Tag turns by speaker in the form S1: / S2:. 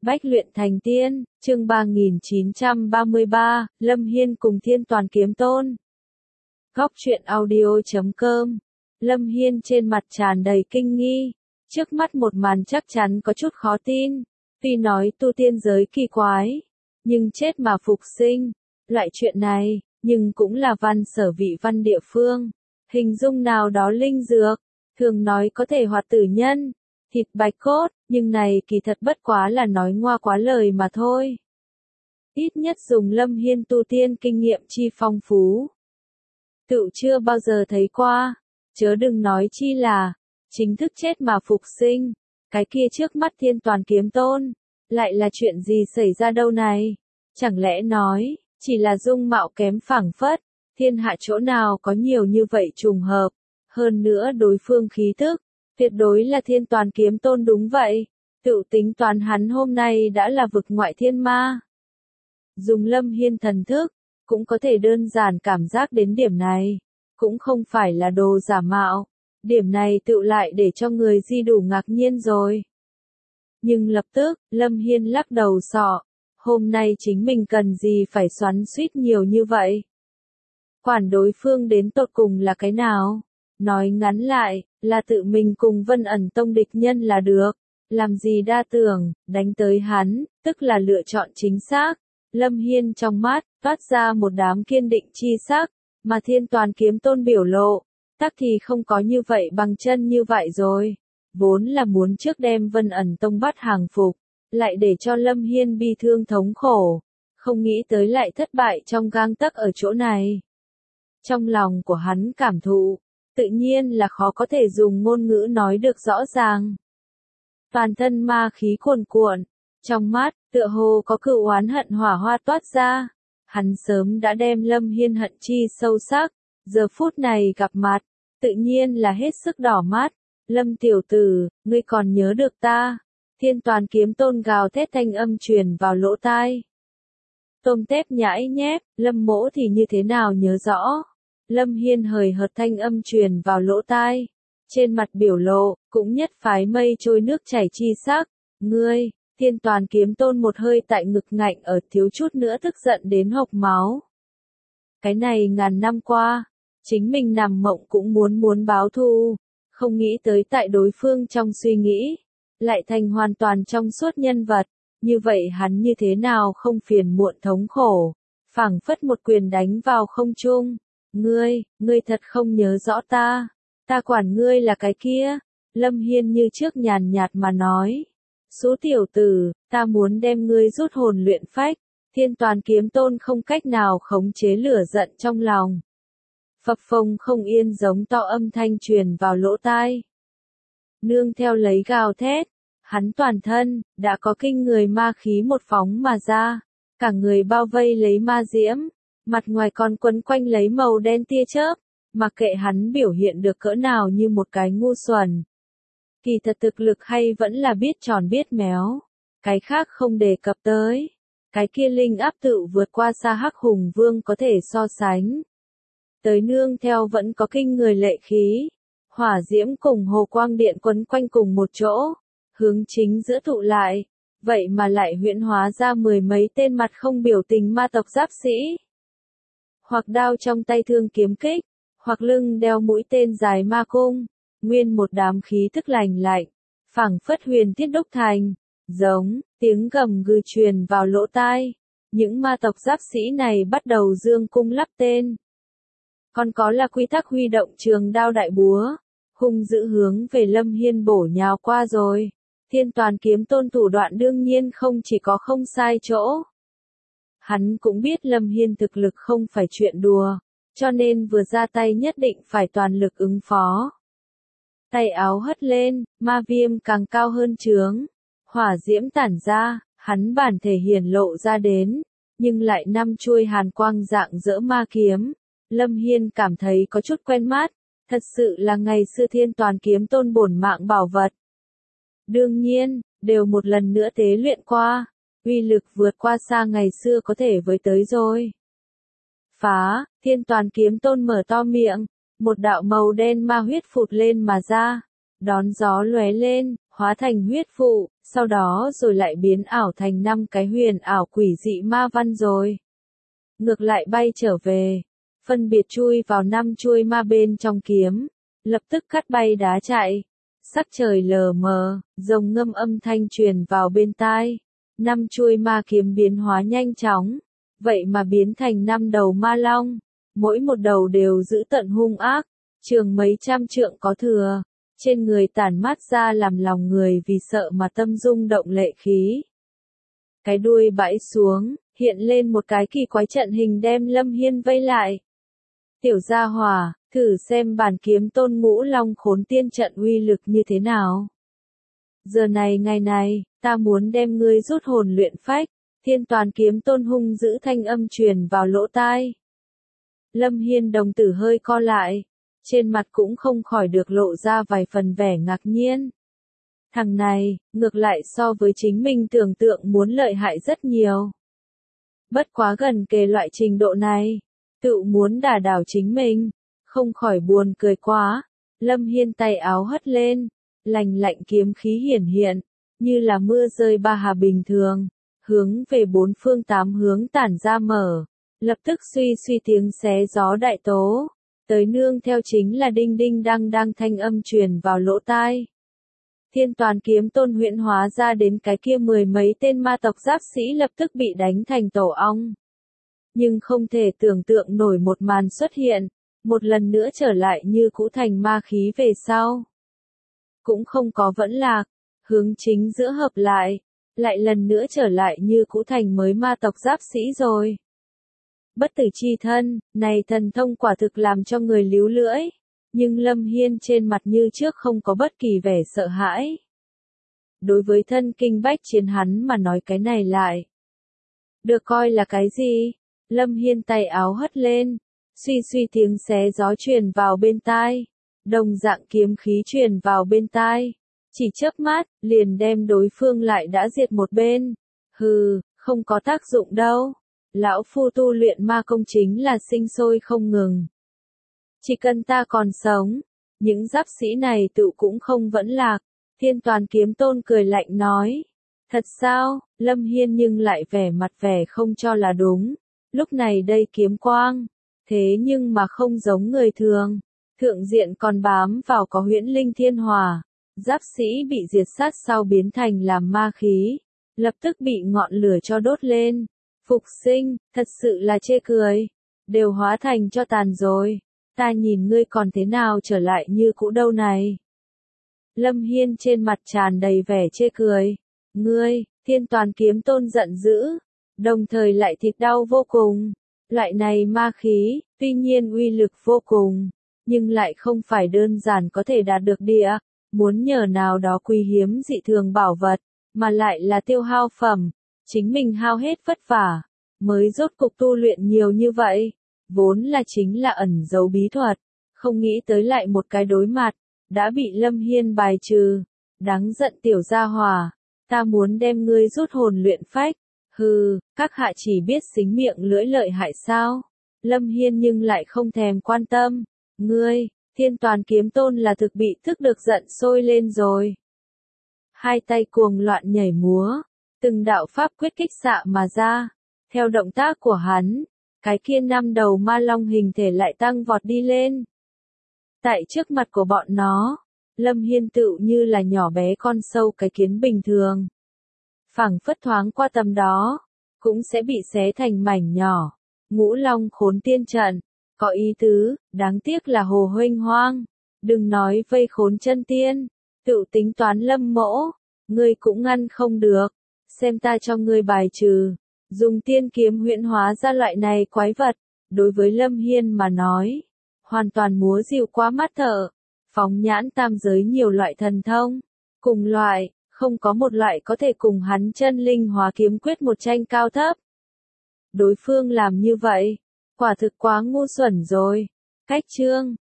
S1: Bách luyện thành tiên, chương 3933, Lâm Hiên cùng Thiên Toàn Kiếm Tôn. Góc truyện audio.com. Lâm Hiên trên mặt tràn đầy kinh nghi, trước mắt một màn chắc chắn có chút khó tin. Tuy nói tu tiên giới kỳ quái, nhưng chết mà phục sinh, loại chuyện này, nhưng cũng là văn sở vị văn địa phương. Hình dung nào đó linh dược, thường nói có thể hoạt tử nhân, thịt bạch cốt, nhưng này kỳ thật bất quá là nói ngoa quá lời mà thôi. Ít nhất dùng Lâm Hiên tu tiên kinh nghiệm chi phong phú, tự chưa bao giờ thấy qua, chớ đừng nói chi là chính thức chết mà phục sinh. Cái kia trước mắt Thiên Toàn Kiếm Tôn, lại là chuyện gì xảy ra đâu này? Chẳng lẽ nói, chỉ là dung mạo kém phảng phất, thiên hạ chỗ nào có nhiều như vậy trùng hợp, hơn nữa đối phương khí tức, tuyệt đối là Thiên Toàn Kiếm Tôn đúng vậy, tự tính toán hắn hôm nay đã là vực ngoại thiên ma. Dùng Lâm Hiên thần thức, cũng có thể đơn giản cảm giác đến điểm này, cũng không phải là đồ giả mạo, điểm này tự lại để cho người di đủ ngạc nhiên rồi. Nhưng lập tức, Lâm Hiên lắc đầu sọ, hôm nay chính mình cần gì phải xoắn xuýt nhiều như vậy? Quản đối phương đến tột cùng là cái nào? Nói ngắn lại, là tự mình cùng Vân Ẩn Tông địch nhân là được, làm gì đa tưởng, đánh tới hắn, tức là lựa chọn chính xác. Lâm Hiên trong mắt, toát ra một đám kiên định chi sắc, mà Thiên Toàn Kiếm Tôn biểu lộ, tắc thì không có như vậy bằng chân như vậy rồi. Vốn là muốn trước đem Vân Ẩn Tông bắt hàng phục, lại để cho Lâm Hiên bi thương thống khổ, không nghĩ tới lại thất bại trong gang tấc ở chỗ này. Trong lòng của hắn cảm thụ, tự nhiên là khó có thể dùng ngôn ngữ nói được rõ ràng. Toàn thân ma khí cuồn cuộn, trong mắt, tựa hồ có cự oán hận hỏa hoa toát ra. Hắn sớm đã đem Lâm Hiên hận chi sâu sắc, giờ phút này gặp mặt, tự nhiên là hết sức đỏ mắt. Lâm tiểu tử, ngươi còn nhớ được ta? Thiên Toàn Kiếm Tôn gào thét thanh âm truyền vào lỗ tai. Tôm tép nhãi nhép, Lâm mỗ thì như thế nào nhớ rõ? Lâm Hiên hời hợt thanh âm truyền vào lỗ tai. Trên mặt biểu lộ, cũng nhất phái mây trôi nước chảy chi sắc. Ngươi, Thiên Toàn Kiếm Tôn một hơi tại ngực ngạnh ở thiếu chút nữa tức giận đến hộc máu. Cái này ngàn năm qua, chính mình nằm mộng cũng muốn báo thù, không nghĩ tới tại đối phương trong suy nghĩ, lại thành hoàn toàn trong suốt nhân vật, như vậy hắn như thế nào không phiền muộn thống khổ, phảng phất một quyền đánh vào không trung. Ngươi thật không nhớ rõ ta quản ngươi là cái kia. Lâm Hiên như trước nhàn nhạt mà nói. Số tiểu tử, ta muốn đem ngươi rút hồn luyện phách. Thiên Toàn Kiếm Tôn không cách nào khống chế lửa giận trong lòng. Phập phồng không yên giống to âm thanh truyền vào lỗ tai. Nương theo lấy gào thét, hắn toàn thân, đã có kinh người ma khí một phóng mà ra. Cả người bao vây lấy ma diễm, mặt ngoài còn quấn quanh lấy màu đen tia chớp. Mặc kệ hắn biểu hiện được cỡ nào như một cái ngu xuẩn. Kỳ thật thực lực hay vẫn là biết tròn biết méo. Cái khác không đề cập tới. Cái kia linh áp tự vượt qua xa Hắc Hùng Vương có thể so sánh. Tới nương theo vẫn có kinh người lệ khí. Hỏa diễm cùng hồ quang điện quấn quanh cùng một chỗ. Hướng chính giữa tụ lại. Vậy mà lại huyễn hóa ra mười mấy tên mặt không biểu tình ma tộc giáp sĩ. Hoặc đao trong tay thương kiếm kích. Hoặc lưng đeo mũi tên dài ma cung, nguyên một đám khí tức lành lạnh, phảng phất huyền thiết đúc thành, giống, tiếng gầm gừ truyền vào lỗ tai. Những ma tộc giáp sĩ này bắt đầu dương cung lắp tên. Còn có là quy tắc huy động trường đao đại búa, hung dữ hướng về Lâm Hiên bổ nhào qua rồi. Thiên Toàn Kiếm Tôn thủ đoạn đương nhiên không chỉ có không sai chỗ. Hắn cũng biết Lâm Hiên thực lực không phải chuyện đùa. Cho nên vừa ra tay nhất định phải toàn lực ứng phó. Tay áo hất lên, ma viêm càng cao hơn chướng. Hỏa diễm tản ra, hắn bản thể hiển lộ ra đến, nhưng lại năm chuôi hàn quang dạng dỡ ma kiếm. Lâm Hiên cảm thấy có chút quen mắt, thật sự là ngày xưa Thiên Toàn Kiếm Tôn bổn mạng bảo vật. Đương nhiên, đều một lần nữa tế luyện qua, uy lực vượt qua xa ngày xưa có thể với tới rồi. Phá, Thiên Toàn Kiếm Tôn mở to miệng, một đạo màu đen ma huyết phụt lên mà ra, đón gió lóe lên, hóa thành huyết vụ, sau đó rồi lại biến ảo thành 5 cái huyền ảo quỷ dị ma văn rồi. Ngược lại bay trở về, phân biệt chui vào 5 chuôi ma bên trong kiếm, lập tức cắt bay đá chạy. Sắc trời lờ mờ, rồng ngâm âm thanh truyền vào bên tai. 5 chuôi ma kiếm biến hóa nhanh chóng, vậy mà biến thành 5 đầu ma long, mỗi một đầu đều dữ tợn hung ác, trường mấy trăm trượng có thừa, trên người tản mát ra làm lòng người vì sợ mà tâm rung động lệ khí. Cái đuôi bãi xuống, hiện lên một cái kỳ quái trận hình đem Lâm Hiên vây lại. Tiểu gia hỏa, thử xem bản kiếm tôn ngũ long khốn tiên trận uy lực như thế nào. Giờ này ngày này, ta muốn đem ngươi rút hồn luyện phách. Thiên toàn kiếm tôn hung giữ thanh âm truyền vào lỗ tai. Lâm Hiên đồng tử hơi co lại, trên mặt cũng không khỏi được lộ ra vài phần vẻ ngạc nhiên. Thằng này, ngược lại so với chính mình tưởng tượng muốn lợi hại rất nhiều. Bất quá gần kề loại trình độ này, tự muốn đả đảo chính mình, không khỏi buồn cười quá. Lâm Hiên tay áo hất lên, lành lạnh kiếm khí hiển hiện, như là mưa rơi ba hà bình thường, hướng về 4 phương 8 hướng tản ra mở, lập tức suy suy tiếng xé gió đại tố, tới nương theo chính là đinh đinh đang đang thanh âm truyền vào lỗ tai. Thiên toàn kiếm tôn huyễn hóa ra đến cái kia 10 mấy tên ma tộc giáp sĩ lập tức bị đánh thành tổ ong. Nhưng không thể tưởng tượng nổi một màn xuất hiện, một lần nữa trở lại như cũ thành ma khí về sau. Cũng không có vẫn lạc, hướng chính giữa hợp lại lần nữa trở lại như cũ thành mới ma tộc giáp sĩ rồi. Bất tử chi thân, này thần thông quả thực làm cho người líu lưỡi, nhưng Lâm Hiên trên mặt như trước không có bất kỳ vẻ sợ hãi. Đối với thân kinh bách chiến hắn mà nói cái này lại được coi là cái gì? Lâm Hiên tay áo hất lên, suy suy tiếng xé gió truyền vào bên tai, đồng dạng kiếm khí truyền vào bên tai. Chỉ chớp mắt, liền đem đối phương lại đã diệt một bên. Hừ, không có tác dụng đâu. Lão phu tu luyện ma công chính là sinh sôi không ngừng. Chỉ cần ta còn sống, những giáp sĩ này tự cũng không vẫn lạc. Thiên toàn kiếm tôn cười lạnh nói. Thật sao? Lâm Hiên nhưng lại vẻ mặt vẻ không cho là đúng. Lúc này đây kiếm quang, thế nhưng mà không giống người thường. Thượng diện còn bám vào có huyễn linh thiên hỏa. Giáp sĩ bị diệt sát sau biến thành làm ma khí, lập tức bị ngọn lửa cho đốt lên. Phục sinh, thật sự là chê cười, đều hóa thành cho tàn rồi. Ta nhìn ngươi còn thế nào trở lại như cũ đâu này. Lâm Hiên trên mặt tràn đầy vẻ chê cười. Ngươi, thiên toàn kiếm tôn giận dữ, đồng thời lại thịt đau vô cùng. Loại này ma khí, tuy nhiên uy lực vô cùng, nhưng lại không phải đơn giản có thể đạt được địa. Muốn nhờ nào đó quý hiếm dị thường bảo vật, mà lại là tiêu hao phẩm, chính mình hao hết vất vả, mới rốt cục tu luyện nhiều như vậy, vốn là chính là ẩn giấu bí thuật, không nghĩ tới lại một cái đối mặt, đã bị Lâm Hiên bài trừ, đáng giận tiểu gia hỏa, ta muốn đem ngươi rút hồn luyện phách, hừ, các hạ chỉ biết xính miệng lưỡi lợi hại sao, Lâm Hiên nhưng lại không thèm quan tâm, ngươi. Thiên toàn kiếm tôn là thực bị thức được giận sôi lên rồi. Hai tay cuồng loạn nhảy múa, từng đạo pháp quyết kích xạ mà ra. Theo động tác của hắn, cái kia 5 đầu ma long hình thể lại tăng vọt đi lên. Tại trước mặt của bọn nó, Lâm Hiên tựu như là nhỏ bé con sâu cái kiến bình thường. Phảng phất thoáng qua tầm đó, cũng sẽ bị xé thành mảnh nhỏ. Ngũ long khốn tiên trận. Có ý tứ, đáng tiếc là hồ huênh hoang. Đừng nói vây khốn chân tiên, tự tính toán Lâm mỗ, ngươi cũng ngăn không được. Xem ta cho ngươi bài trừ, dùng tiên kiếm huyễn hóa ra loại này quái vật. Đối với Lâm Hiên mà nói, hoàn toàn múa dịu quá mắt thợ. Phóng nhãn tam giới nhiều loại thần thông, cùng loại, không có một loại có thể cùng hắn chân linh hóa kiếm quyết một tranh cao thấp. Đối phương làm như vậy, quả thực quá ngu xuẩn rồi. Cách chương